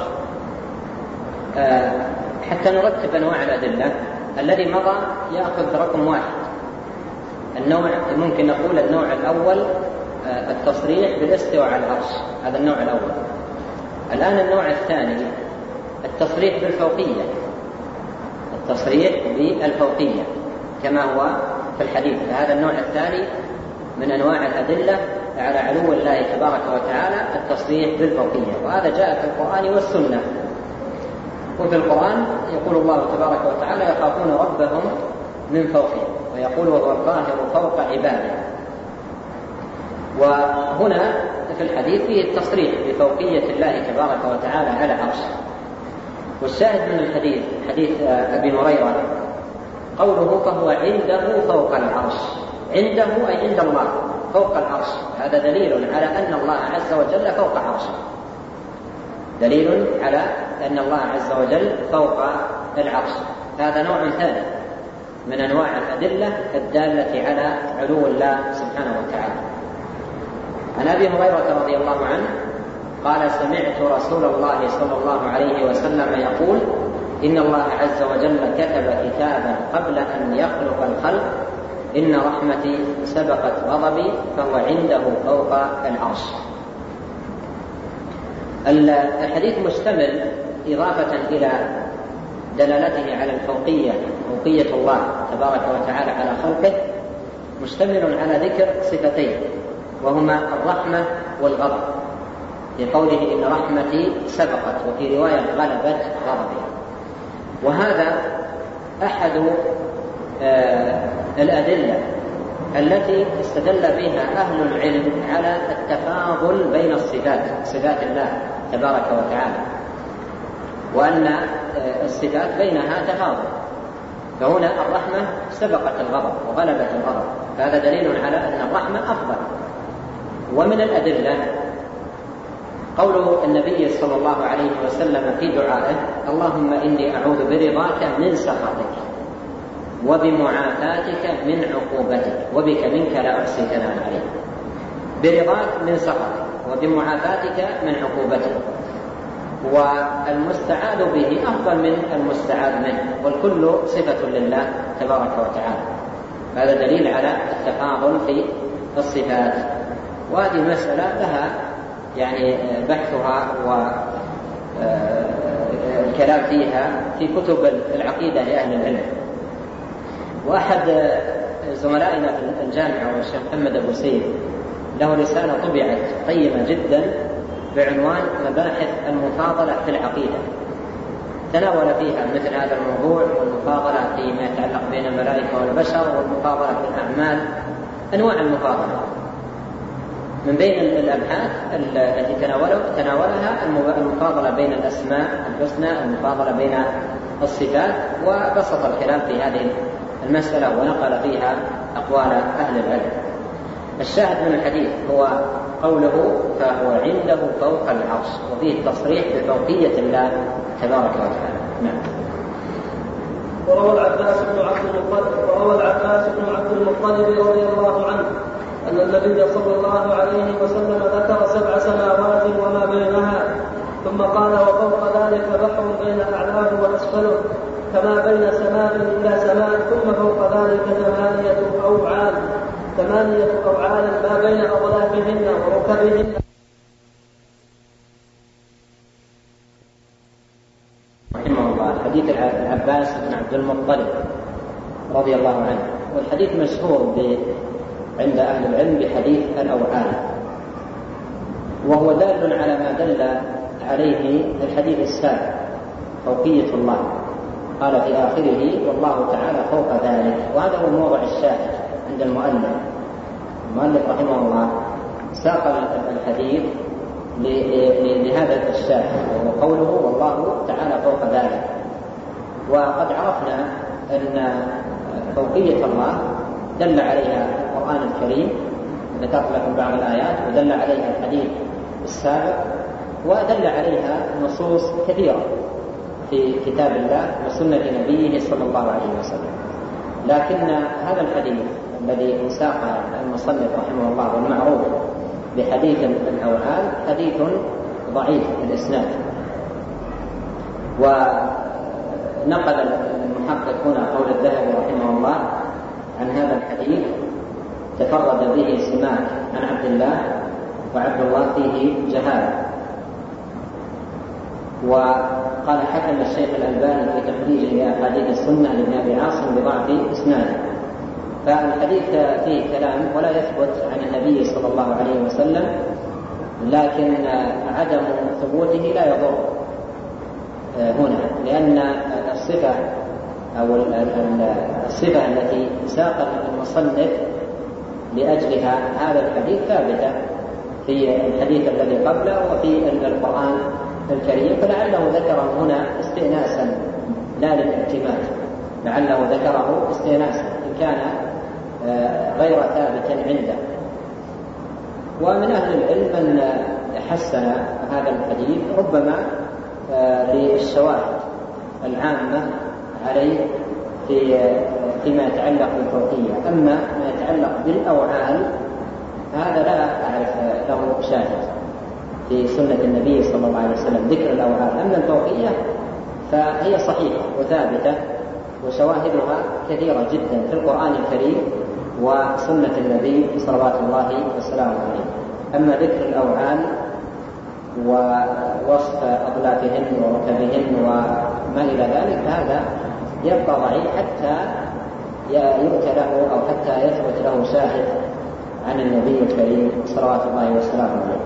آه حتى نرتب أنواع الأدلة. الذي مضى يأخذ رقم واحد. النوع ممكن نقول النوع الأول آه التصريح بالاستواء على العرش، هذا النوع الأول. الآن النوع الثاني التصريح بالفوقية، التصريح بالفوقية كما هو في الحديث. هذا النوع الثاني من أنواع الأدلة على علو الله تبارك وتعالى التصريح بالفوقية، وهذا جاء في القرآن والسنة. وفي القرآن يقول الله تبارك وتعالى يخافون ربهم من فوقهم، ويقول وهو القاهر فوق عباده. وهنا في الحديث فيه التصريح بفوقية الله تبارك وتعالى على عرشه. والشاهد من الحديث حديث أبي هريرة قوله فهو عنده فوق العرش. عنده أي عند الله فوق العرش، هذا دليل على أن الله عز وجل فوق عرشه، دليل على أن الله عز وجل فوق العرش. هذا نوع ثاني من أنواع الأدلة الدالة على علو الله سبحانه وتعالى. عن أبي هريرة رضي الله عنه قال سمعت رسول الله صلى الله عليه وسلم يقول إن الله عز وجل كتب كتابا قبل أن يخلق الخلق إن رحمتي سبقت غضبي فهو عنده فوق العرش. الحديث مشتمل إضافة إلى دلالته على الفوقية، فوقية الله تبارك وتعالى على خلقه، مشتمل على ذكر صفتين وهما الرحمة والغضب، في قوله إن رحمتي سبقت، وفي رواية غلبت غضبي. وهذا أحد آه الأدلة التي استدل بها أهل العلم على التفاضل بين الصفات، صفات الله تبارك وتعالى، وأن آه الصفات بينها تفاضل. فهنا الرحمة سبقت الغضب وغلبت الغضب، فهذا دليل على أن الرحمة أفضل. ومن الأدلة قول النبي صلى الله عليه وسلم في دعائه اللهم إني أعوذ برضاك من سخطك وبمعافاتك من عقوبتك وبك منك لا أحصي ثناء عليك. برضاك من سخطك وبمعافاتك من عقوبتك، والمستعاذ به أفضل من المستعاذ منه، والكل صفة لله تبارك وتعالى. هذا دليل على التفاضل في الصفات. وهذه المسألة لها يعني بحثها والكلام فيها في كتب العقيدة لأهل العلم. وأحد زملائنا في الجامعة والشيخ محمد أبو سيد له رسالة طبعت قيمة جدا بعنوان مباحث المفاضلة في العقيدة، تناول فيها مثل هذا الموضوع والمفاضلة فيما يتعلق بين الملائكة والبشر والمفاضلة في الأعمال، أنواع المفاضلة. من بين الأبحاث التي تناولها المفاضلة بين الأسماء الحسنى، المفاضلة بين الصفات، وبسط الكلام في هذه المسألة ونقل فيها أقوال أهل العلم. الشاهد من الحديث هو قوله فهو عنده فوق العرش، وفيه التصريح بفوقية الله تبارك وتعالى. نعم. وروى العباس بن عبد المطلب وروى العباس بن عبد المطلب رضي الله عنه أن النبي صلى الله عليه وسلم ذكر سبع سماوات وما بينها، ثم قال وفوق ذلك بحر بين أعلاه وأسفله، كما بين سماء إلى سماء، ثم فوق ذلك ثمانية أوعال ثمانية أوعال ما بين أظلافهن وركبهن. رحمه الله. حديث العباس بن عبد المطلب رضي الله عنه، والحديث مشهور عند أهل العلم بحديث الأوعال، وهو دال على ما دل عليه الحديث السابق فوقية الله، قال في آخره والله تعالى فوق ذلك. وهذا هو موضع الشاهد عند المؤلف. المؤلف رحمه الله ساق الحديث لهذا الشاهد، وهو قوله والله تعالى فوق ذلك. وقد عرفنا أن فوقية الله دل عليها القرآن الكريم، ذكرت لكم بعض الآيات، ودل عليها الحديث السابق، ودل عليها نصوص كثيرة في كتاب الله وسنة نبيه صلى الله عليه وسلم. لكن هذا الحديث الذي ساقه المصنف رحمه الله والمعروف بحديث الأوعال حديث ضعيف الإسناد. ونقل المحقق هنا قول الذهبي رحمه الله عن هذا الحديث تفرد به سماك عن عبد الله، وعبد الله فيه جهالة. وقال حكم الشيخ الألباني في تخريجه لأحاديث السنة لابن أبي عاصم بضعف إسناده. فالحديث فيه كلام ولا يثبت عن النبي صلى الله عليه وسلم، لكن عدم ثبوته لا يضر هنا، لأن الصفة أو الصفة التي ساق المصنف لأجلها هذا الحديث ثابتة في الحديث الذي قبله وفي القرآن الكريم، فلعله ذكره هنا استئناسا لا للاعتماد، لعله ذكره استئناسا إن كان غير ثابت عنده. ومن أهل العلم من حسن هذا الحديث ربما للشواهد العامة عليه في فيما يتعلق بالفوقية. أما ما يتعلق بالأوعال هذا لا أعرف له شاهد في سنة النبي صلى الله عليه وسلم ذكر الأوعال. أما الفوقية فهي صحيحة وثابتة وشواهدها كثيرة جدا في القرآن الكريم وسنة النبي صلوات الله وسلامه عليه. أما ذكر الأوعال ووصف أضلافهن وركبهن وما إلى ذلك هذا يبقى ضعيف حتى يؤتى له أو حتى يثبت له شاهد عن النبي الكريم صلوات الله وسلامه عليه.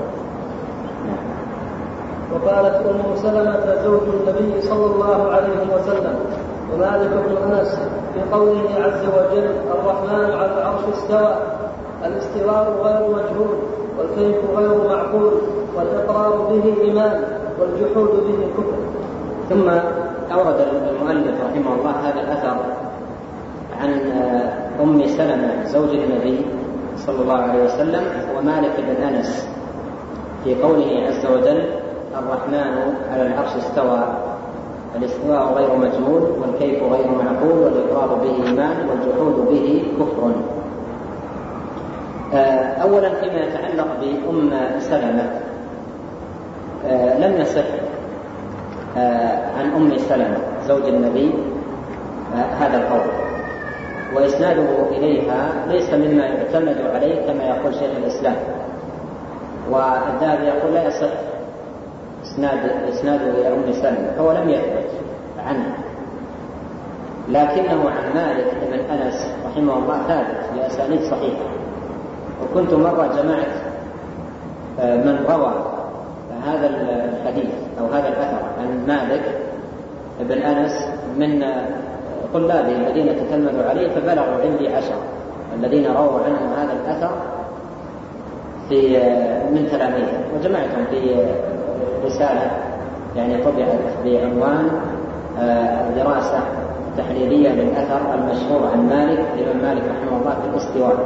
وقالت أم سلمة زوج النبي صلى الله عليه وسلم ومالك بن أنس في قوله عز وجل الرحمن على العرش استوى، الاستواء غير مجهول، والكيف غير معقول، والإقرار به إيمان، والجحود به كفر. ثم أورد المؤلف رحمه الله هذا الأثر عن أم سلمة زوج النبي صلى الله عليه وسلم ومالك بن أنس في قوله عز وجل الرحمن على العرش استوى، الاستواء غير مجهول، والكيف غير معقول، والإقرار به إيمان، والجحود به كفر. أولا فيما يتعلق بأم سلمة لم يصح عن أم سلمة زوج النبي هذا القول، وإسناده إليها ليس مما يعتمد عليه كما يقول شيخ الإسلام، والذهبي يقول لا يصح إسناد إسناده إلى أم سلمة، فهو لم يثبت عنه. لكنه عن مالك بن أنس رحمه الله ثابت بأسانيد صحيحة. وكنت مرة جمعت من روى هذا الحديث أو هذا الأثر عن مالك بن أنس من طلابه الذين تتلمذوا عليه، فبلغوا عندي عشر الذين رووا عنه هذا الأثر في من تلاميذه، وجمعتهم في رسالة يعني طبعت بعنوان دراسة تحليلية للأثر المشهور عن مالك الإمام مالك رحمه الله في الاستواء.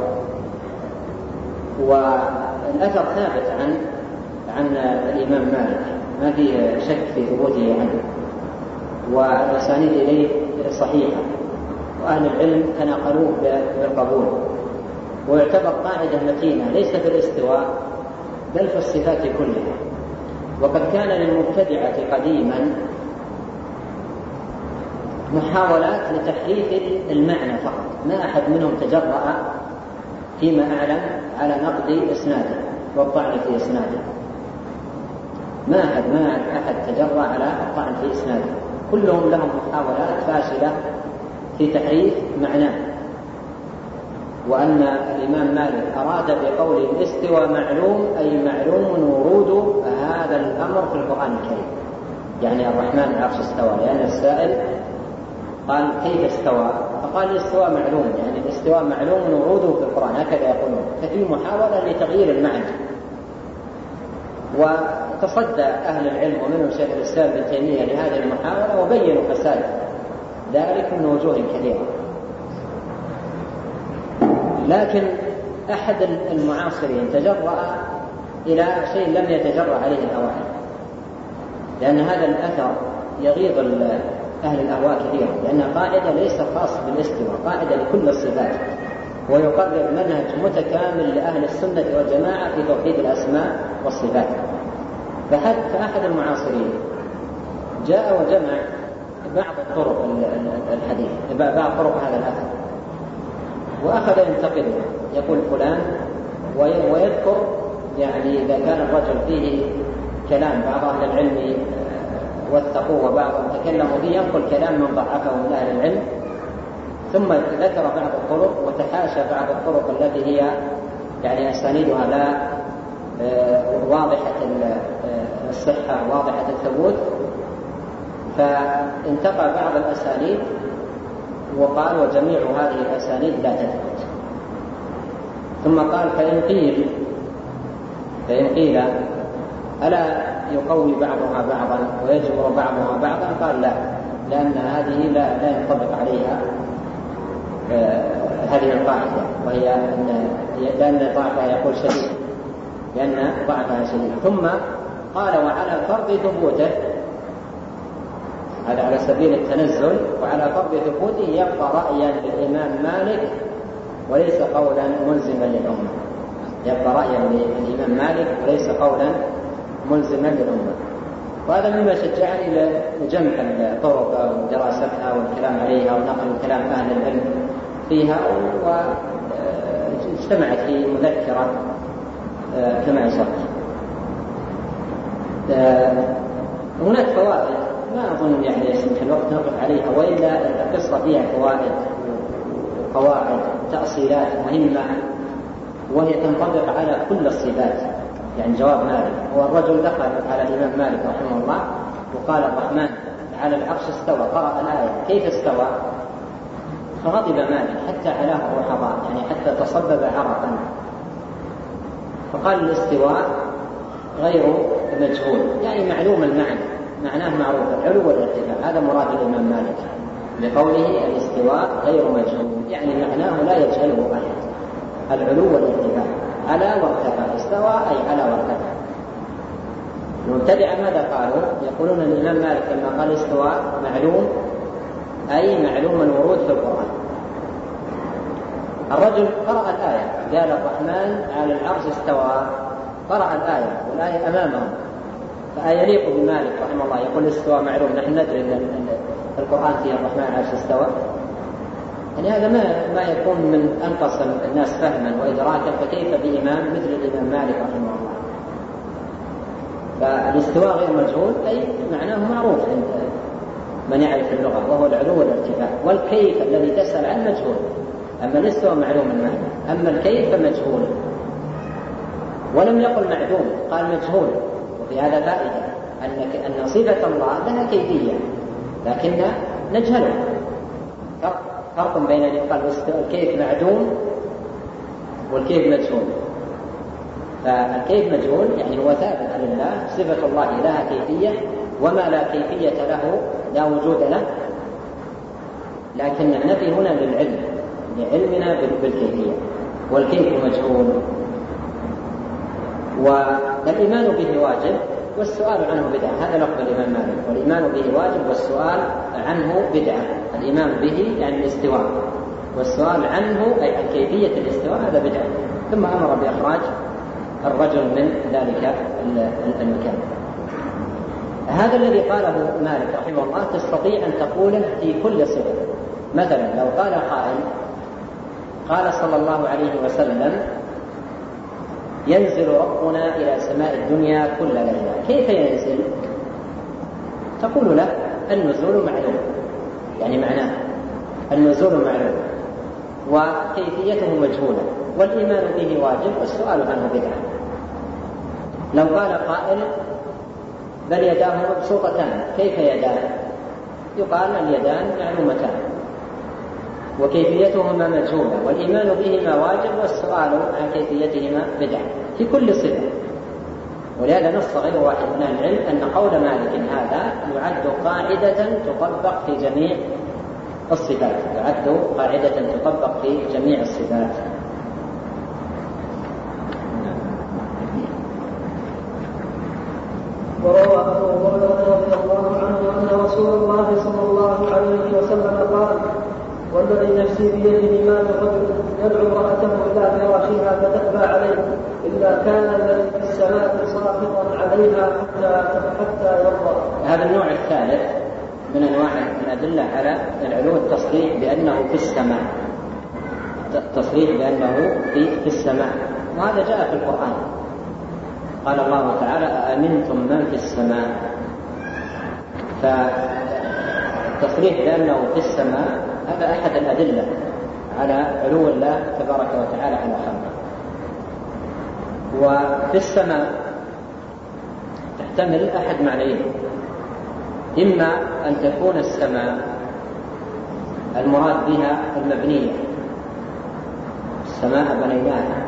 والأثر ثابت عن عن الإمام مالك، ما في شك في ثبوته عنه، والأسانيد إليه صحيحة، وأهل العلم تناقلوه بالقبول، ويعتبر قاعدة متينة ليس في الاستواء بل في الصفات كلها. وقد كان للمبتدعة قديما محاولات لتحريف المعنى فقط، ما أحد منهم تجرأ فيما أعلم على نقد إسناده والطعن في إسناده، ما أحد ما أحد تجرأ على الطعن في إسناده، كلهم لهم محاولات فاشلة في تحريف معناه. وأن الإمام مالك أراد بقول الاستوى معلوم أي معلوم ورود هذا الأمر في القرآن الكريم، يعني الرحمن العرش استوى، لأن السائل قال كيف استوى؟ فقال الاستواء معلوم، يعني الاستواء معلوم وروده في القرآن، هكذا يقولون. ففي محاولة لتغيير المعنى، وتصدى أهل العلم ومنهم شيخ الإسلام ابن تيمية لهذه المحاولة، وبينوا فساد ذلك من وجوه كثيرة. لكن أحد المعاصرين تجرأ إلى شيء لم يتجرأ عليه الأوائل، لأن هذا الأثر يغيظ أهل الأهواء كثيرا، لأنها قاعدة ليس خاصة بالاستواء، قاعدة لكل الصفات، ويقرر منهج متكامل لأهل السنة والجماعة في توحيد الأسماء والصفات. فأحد المعاصرين جاء وجمع بعض الطرق الحديث، بعض طرق هذا الأثر، وأخذ ينتقده، يقول فلان، ويذكر يعني إذا كان الرجل فيه كلام بعض أهل العلم وثقوه وبعضهم تكلموا فيه، ينقل كلام من ضعفه من أهل العلم، ثم ذكر بعض الطرق وتحاشى بعض الطرق التي هي يعني أسانيدها لا واضحة الصحة واضحة الثبوت، فانتقى بعض الأسانيد وقال وجميع هذه الأسانيد لا تثبت. ثم قال فإن قيل فإن قيل ألا يقوي بعضها بعضا ويجبر بعضها بعضا؟ قال لا، لأن هذه لا, لا ينطبق عليها آه هذه القاعدة، وهي أن لأن ضعفها يقول شديد، لأن ضعفها شديد. ثم قال وعلى فرض ثبوته، هذا على سبيل التنزل، وعلى فرض ثبوته يبقى رأيا للإمام مالك وليس قولا ملزما للأمة، يبقى رأيا للإمام مالك وليس قولا ملزما للأمة. وهذا مما شجعني لجمع الطرق ودراستها والكلام عليها ونقل كلام أهل العلم فيها، واجتمعت في مذكرة كما أشرت. هناك فوائد ما أظن يعني يسمح الوقت نقف عليها، وإلا القصة فيها فوائد وقواعد تأصيلات مهمة، وهي تنطبق على كل الصفات. يعني جواب مالك هو الرجل دخل على الإمام مالك رحمه الله وقال الرحمن على العرش استوى، قرأ الآية كيف استوى؟ فغضب مالك حتى علاه الرحضاء، يعني حتى تصبب عرقا، فقال الاستواء غير مجهول، يعني معلوم المعنى، معناه معروف، العلو والارتفاع، هذا مراد الإمام مالك بقوله الاستواء غير مجهول، يعني معناه لا يجهله أحد، العلو والارتفاع، على وارتفع، استوى أي على وارتفع. المبتدعة ماذا قالوا؟ يقولون الإمام مالك لما قال استوى معلوم أي معلوم الورود في القرآن. الرجل قرأ الآية، قال الرحمن على العرش استوى، قرأ الآية والآية أمامه، فأيليق بمالك رحمه الله يقول استوى معلوم؟ نحن ندري أن القرآن فيه الرحمن على العرش استوى، يعني هذا ما ما يكون من أنقص الناس فهما وإدراكا، فكيف بإمام مثل الإمام مالك رحمه الله؟ فالاستواء غير مجهول أي معناه معروف عند من يعرف اللغة، وهو العلو والارتفاع. والكيف الذي تسأل عن مجهول، أما الاستواء معلوم المعنى، أما الكيف فمجهول. ولم يقل معدوم، قال مجهول. وفي هذا فائدة أن أن صفة الله لها كيفية لكن نجهله. فرق بين أن يقال الكيف معدوم والكيف مجهول. فالكيف مجهول يعني هو ثابت لله، صفة الله لها كيفية، وما لا كيفية له لا وجود له، لكن النفي هنا للعلم، لعلمنا بالكيفية، والكيف مجهول. والإيمان به واجب والسؤال عنه بدعة، هذا لفظ الإمام مالك، والإيمان به واجب والسؤال عنه بدعة. الإيمان به يعني الاستواء، والسؤال عنه أي عن كيفية الاستواء هذا بدعة. ثم أمر بإخراج الرجل من ذلك المكان. هذا الذي قاله مالك رحمه الله تستطيع أن تقوله في كل صفة. مثلا لو قال قائل قال صلى الله عليه وسلم ينزل ربنا إلى سماء الدنيا كل ليلة، كيف ينزل؟ تقول له النزول معلوم، يعني معناه النزول معلوم وكيفيته مجهولة، والإيمان به واجب والسؤال عنه بدعة. لو قال قائل بل يداه مبسوطتان، كيف يدان؟ يقال اليدان معلومتان وكيفيتهما مجهولة، والإيمان بهما واجب والسؤال عن كيفيتهما بدعة في كل صفة. ولهذا نص غير واحد من العلم أن قول مالك هذا يعد قاعدة تطبق في جميع الصفات، يعد قاعدة تطبق في جميع الصفات. وروى أبو هريرة رضي الله عنه أن رسول الله صلى الله عليه وسلم قال والذي نفسي بيده ما من رجل يدعو امرأته إلى فراشها فتأبى عليه إلا كان الذي في السماء ساخطا عليها حتى حتى يرضى. هذا النوع الثالث من أنواع الأدلة على العلو التصريح بأنه في السماء، تصريح بأنه في, في السماء، وهذا جاء في القرآن. قال الله تعالى أأمنتم من في السماء، فالتصريح بأنه في السماء هذا أحد الأدلة على علو الله تبارك وتعالى على خلقه. وفي السماء تحتمل أحد معنيين، إما أن تكون السماء المراد بها المبنية، السماء بنيناها،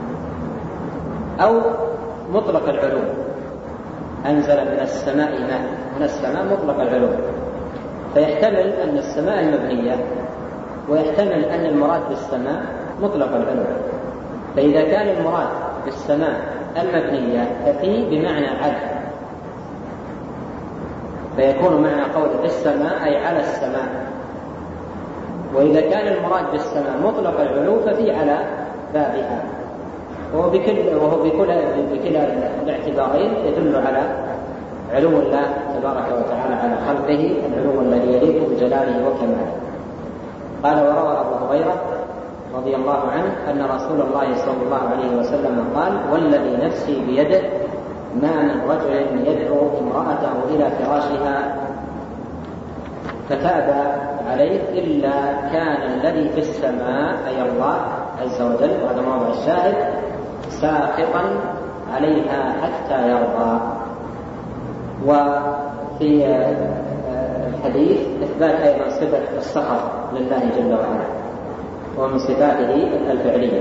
أو مطلق العلو، أنزل من السماء ماء، من السماء مطلق العلو، فيحتمل أن السماء المبنية، ويحتمل أن المراد بالسماء مطلق العلو. فإذا كان المراد بالسماء المبنية ففي بمعنى على، فيكون معنى قول في السماء أي على السماء. وإذا كان المراد بالسماء مطلق العلو ففي على بابها، وهو بكل وهو بكل بكلا الاعتبارين يدل على علو الله تبارك وتعالى على خلقه، العلو الذي يليق بجلاله وكماله. قال وروى أبو هريرة رضي الله عنه أن رسول الله صلى الله عليه وسلم قال والذي نفسي بيده ما من رجل يدعو امرأته إلى فراشها فتأبى عليه إلا كان الذي في السماء أي الله عز وجل، وهذا موضع الشاهد، ساخطا عليها حتى يرضى. وفي الحديث إثبات أيضا صفة السخط لله جل وعلا، ومن صفاته الفعلية.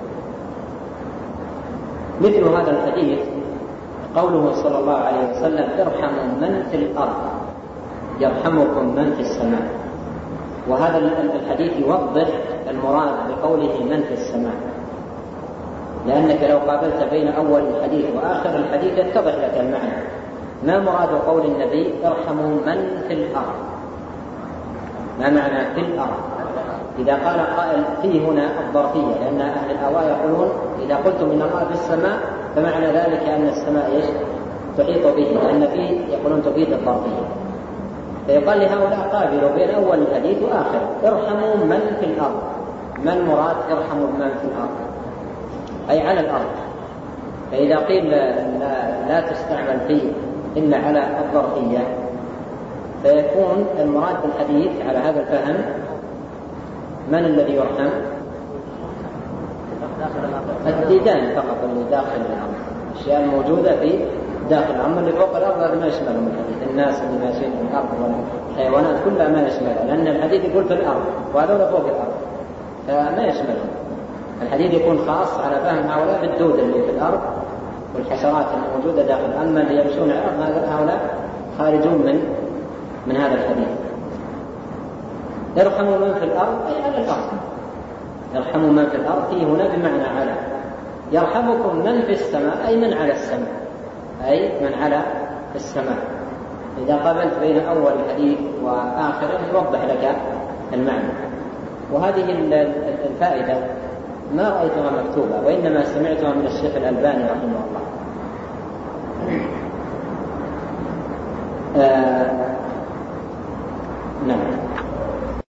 مثل هذا الحديث قوله صلى الله عليه وسلم ارحموا من في الأرض يرحمكم من في السماء. وهذا الحديث يوضح المراد بقوله من في السماء، لأنك لو قابلت بين أول الحديث وآخر الحديث يتضح لك المعنى. ما مراد قول النبي ارحموا من في الأرض؟ ما معنى في الأرض؟ إذا قال قائل في هنا الظرفية، لأن أهل الأهواء يقولون إذا قلتم إن الله في السماء فمعنى ذلك أن السماء إيش؟ تحيط به، لأن فيه يقولون تفيد الظرفية. فيقال لهؤلاء قابلوا بين أول الحديث وآخر ارحموا من في الأرض. من مراد ارحموا من في الأرض؟ أي على الأرض. فإذا قيل لا, لا تستعمل فيه إلا على الظرفية فيكون المراد بالحديث على هذا الفهم من الذي يرحم؟ الديدان فقط اللي داخل الأرض، الأشياء الموجودة في داخل الأرض. اللي فوق الأرض هذا ما يشملهم الحديث، الناس اللي ماشيين في الأرض والحيوانات كلها ما يشملها، لأن الحديث يقول في الأرض وهذول فوق الأرض فما يشملهم. الحديث يكون خاص على فهم هؤلاء بالدود اللي في الأرض والحشرات الموجودة داخل. أما اللي يمشون على الأرض هؤلاء خارجون من من هذا الحديث. يرحم من في الأرض أي على الأرض، يرحم من في الأرض فيه هنا بمعنى على. يرحمكم من في السماء أي من على السماء، أي من على السماء. إذا قابلت بين أول الحديث وآخره يوضح لك المعنى. وهذه الفائدة ما رأيتها مكتوبة، وإنما سمعتها من الشيخ الألباني رحمه الله. آه